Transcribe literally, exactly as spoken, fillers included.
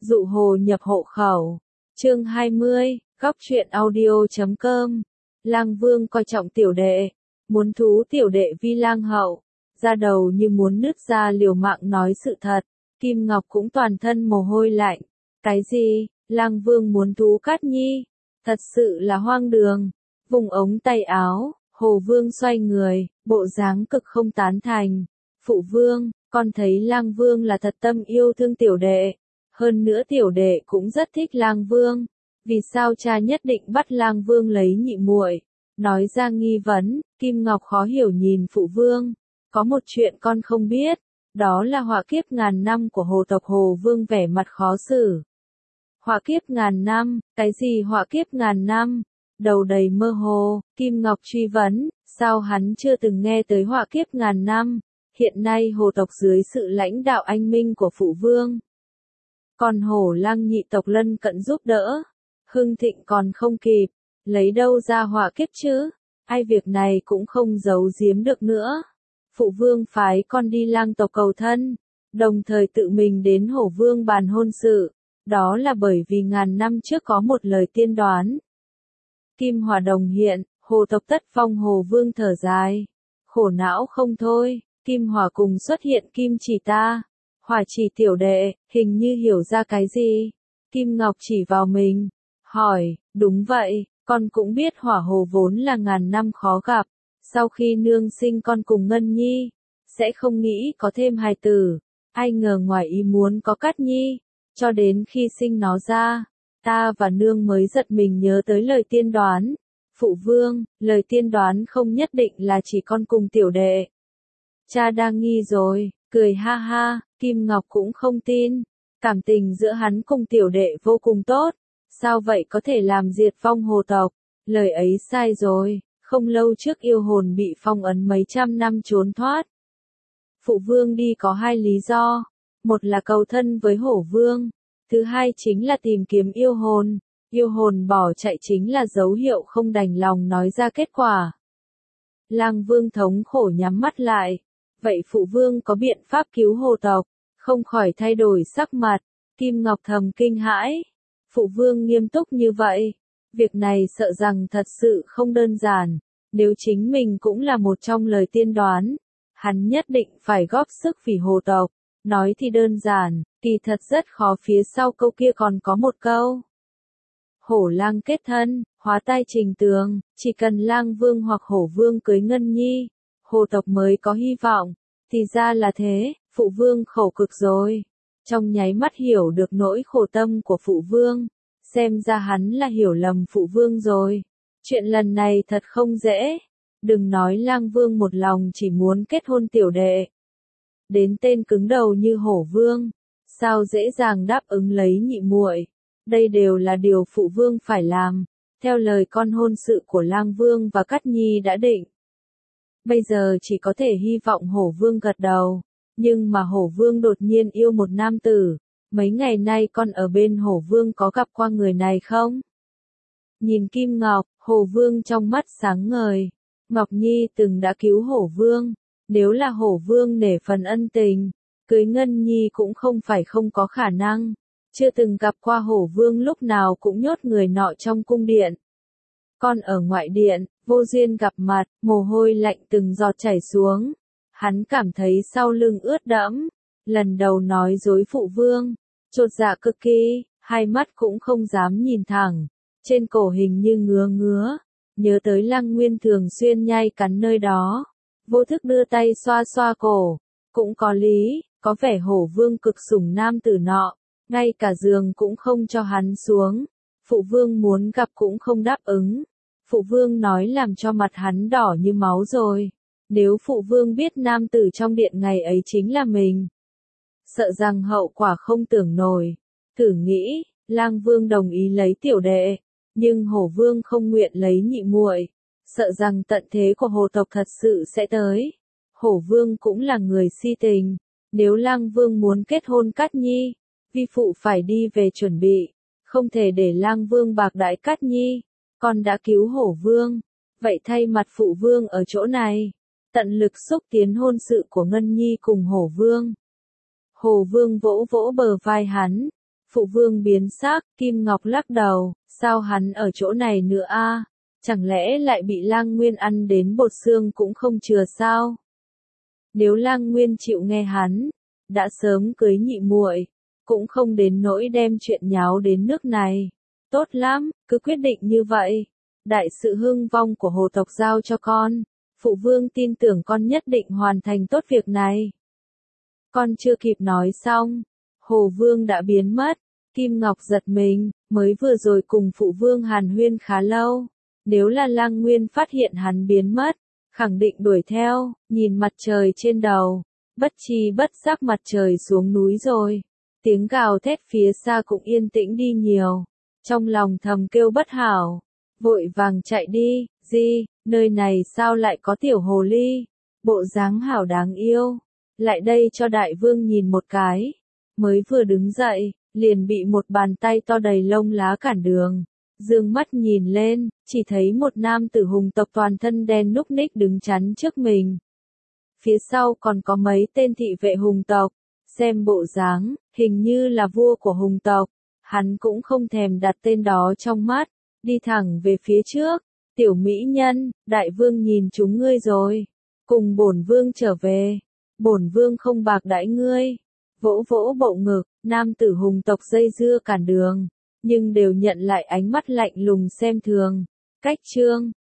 Dụ hồ nhập hộ khẩu. Chương hai mươi, góc truyện audio chấm com. Lang Vương coi trọng tiểu đệ, muốn thú tiểu đệ vi lang hậu, ra đầu như muốn nứt ra liều mạng nói sự thật. Kim Ngọc cũng toàn thân mồ hôi lạnh. Cái gì? Lang Vương muốn thú Cát Nhi? Thật sự là hoang đường. Vùng ống tay áo, Hồ Vương xoay người, bộ dáng cực không tán thành. Phụ Vương, con thấy Lang Vương là thật tâm yêu thương tiểu đệ. Hơn nữa tiểu đệ cũng rất thích Lang Vương. Vì sao cha nhất định bắt Lang Vương lấy nhị muội? Nói ra nghi vấn, Kim Ngọc khó hiểu nhìn Phụ Vương. Có một chuyện con không biết, đó là họa kiếp ngàn năm của hồ tộc. Hồ Vương vẻ mặt khó xử. Họa kiếp ngàn năm, cái gì họa kiếp ngàn năm? Đầu đầy mơ hồ, Kim Ngọc truy vấn, sao hắn chưa từng nghe tới họa kiếp ngàn năm? Hiện nay hồ tộc dưới sự lãnh đạo anh minh của Phụ Vương. Còn hổ lang nhị tộc lân cận giúp đỡ. Hưng thịnh còn không kịp, lấy đâu ra họa kiếp chứ? Ai việc này cũng không giấu giếm được nữa. Phụ Vương phái con đi lang tộc cầu thân, đồng thời tự mình đến Hổ Vương bàn hôn sự. Đó là bởi vì ngàn năm trước có một lời tiên đoán. Kim hỏa đồng hiện, hồ tộc tất phong. Hồ Vương thở dài, khổ não không thôi. Kim hỏa cùng xuất hiện kim chỉ ta, hỏa chỉ tiểu đệ, hình như hiểu ra cái gì. Kim Ngọc chỉ vào mình, hỏi, đúng vậy, con cũng biết hỏa hồ vốn là ngàn năm khó gặp. Sau khi nương sinh con cùng Ngân Nhi, sẽ không nghĩ có thêm hài tử. Ai ngờ ngoài ý muốn có Cát Nhi. Cho đến khi sinh nó ra, ta và nương mới giật mình nhớ tới lời tiên đoán. Phụ Vương, lời tiên đoán không nhất định là chỉ con cùng tiểu đệ. Cha đang nghi rồi, cười ha ha. Kim Ngọc cũng không tin. Cảm tình giữa hắn cùng tiểu đệ vô cùng tốt. Sao vậy có thể làm diệt vong hồ tộc? Lời ấy sai rồi. Không lâu trước yêu hồn bị phong ấn mấy trăm năm trốn thoát. Phụ Vương đi có hai lý do. Một là cầu thân với Hổ Vương. Thứ hai chính là tìm kiếm yêu hồn. Yêu hồn bỏ chạy chính là dấu hiệu không đành lòng nói ra kết quả. Lang Vương thống khổ nhắm mắt lại. Vậy Phụ Vương có biện pháp cứu hồ tộc? Không khỏi thay đổi sắc mặt. Kim Ngọc thầm kinh hãi. Phụ Vương nghiêm túc như vậy. Việc này sợ rằng thật sự không đơn giản. Nếu chính mình cũng là một trong lời tiên đoán, hắn nhất định phải góp sức vì hồ tộc. Nói thì đơn giản, kỳ thật rất khó. Phía sau câu kia còn có một câu. Hổ lang kết thân, hóa tai trình tường, chỉ cần Lang Vương hoặc Hổ Vương cưới Ngân Nhi, hồ tộc mới có hy vọng. Thì ra là thế, Phụ Vương khổ cực rồi. Trong nháy mắt hiểu được nỗi khổ tâm của Phụ Vương. Xem ra hắn là hiểu lầm Phụ Vương rồi. Chuyện lần này thật không dễ. Đừng nói Lang Vương một lòng chỉ muốn kết hôn tiểu đệ. Đến tên cứng đầu như Hổ Vương, sao dễ dàng đáp ứng lấy nhị muội. Đây đều là điều Phụ Vương phải làm. Theo lời con hôn sự của Lang Vương và Cát Nhi đã định. Bây giờ chỉ có thể hy vọng Hổ Vương gật đầu. Nhưng mà Hổ Vương đột nhiên yêu một nam tử. Mấy ngày nay con ở bên Hổ Vương có gặp qua người này không? Nhìn Kim Ngọc, Hổ Vương trong mắt sáng ngời. Ngọc Nhi từng đã cứu Hổ Vương. Nếu là Hổ Vương nể phần ân tình, cưới Ngân Nhi cũng không phải không có khả năng. Chưa từng gặp qua Hổ Vương lúc nào cũng nhốt người nọ trong cung điện. Con ở ngoại điện, vô duyên gặp mặt, mồ hôi lạnh từng giọt chảy xuống. Hắn cảm thấy sau lưng ướt đẫm. Lần đầu nói dối Phụ Vương, chột dạ cực kỳ, hai mắt cũng không dám nhìn thẳng. Trên cổ hình như ngứa ngứa, nhớ tới Lăng Nguyên thường xuyên nhai cắn nơi đó. Vô thức đưa tay xoa xoa cổ, cũng có lý, có vẻ Hổ Vương cực sủng nam tử nọ, ngay cả giường cũng không cho hắn xuống. Phụ Vương muốn gặp cũng không đáp ứng. Phụ Vương nói làm cho mặt hắn đỏ như máu rồi. Nếu Phụ Vương biết nam tử trong điện ngày ấy chính là mình, sợ rằng hậu quả không tưởng nổi. Thử nghĩ, Lang Vương đồng ý lấy tiểu đệ, nhưng Hổ Vương không nguyện lấy nhị muội, sợ rằng tận thế của hồ tộc thật sự sẽ tới. Hổ Vương cũng là người si tình, nếu Lang Vương muốn kết hôn Cát Nhi, vi phụ phải đi về chuẩn bị, không thể để Lang Vương bạc đãi Cát Nhi. Con đã cứu Hổ Vương, vậy thay mặt Phụ Vương ở chỗ này, tận lực xúc tiến hôn sự của Ngân Nhi cùng Hổ Vương. Hổ Vương vỗ vỗ bờ vai hắn, Phụ vương biến sắc, Kim Ngọc lắc đầu, sao hắn ở chỗ này nữa a? Chẳng lẽ lại bị Lang Nguyên ăn đến bột xương cũng không chừa sao? Nếu Lang Nguyên chịu nghe hắn, đã sớm cưới nhị muội, cũng không đến nỗi đem chuyện nháo đến nước này. Tốt lắm, cứ quyết định như vậy. Đại sự hưng vong của hồ tộc giao cho con. Phụ vương tin tưởng con nhất định hoàn thành tốt việc này. Con chưa kịp nói xong, Hồ Vương đã biến mất. Kim Ngọc giật mình, mới vừa rồi cùng phụ vương hàn huyên khá lâu. Nếu là Lang Nguyên phát hiện hắn biến mất, khẳng định đuổi theo, nhìn mặt trời trên đầu. Bất chi bất giác mặt trời xuống núi rồi. Tiếng gào thét phía xa cũng yên tĩnh đi nhiều. Trong lòng thầm kêu bất hảo. Vội vàng chạy đi, gì, nơi này sao lại có tiểu hồ ly? Bộ dáng hảo đáng yêu. Lại đây cho đại vương nhìn một cái. Mới vừa đứng dậy, liền bị một bàn tay to đầy lông lá cản đường. Dương mắt nhìn lên, chỉ thấy một nam tử hùng tộc toàn thân đen núc ních đứng chắn trước mình. Phía sau còn có mấy tên thị vệ hùng tộc. Xem bộ dáng, hình như là vua của hùng tộc. Hắn cũng không thèm đặt tên đó trong mắt. Đi thẳng về phía trước. Tiểu mỹ nhân, đại vương nhìn chúng ngươi rồi. Cùng bổn vương trở về. Bổn vương không bạc đãi ngươi. Vỗ vỗ bộ ngực, nam tử hùng tộc dây dưa cản đường. Nhưng đều nhận lại ánh mắt lạnh lùng xem thường. Cách chương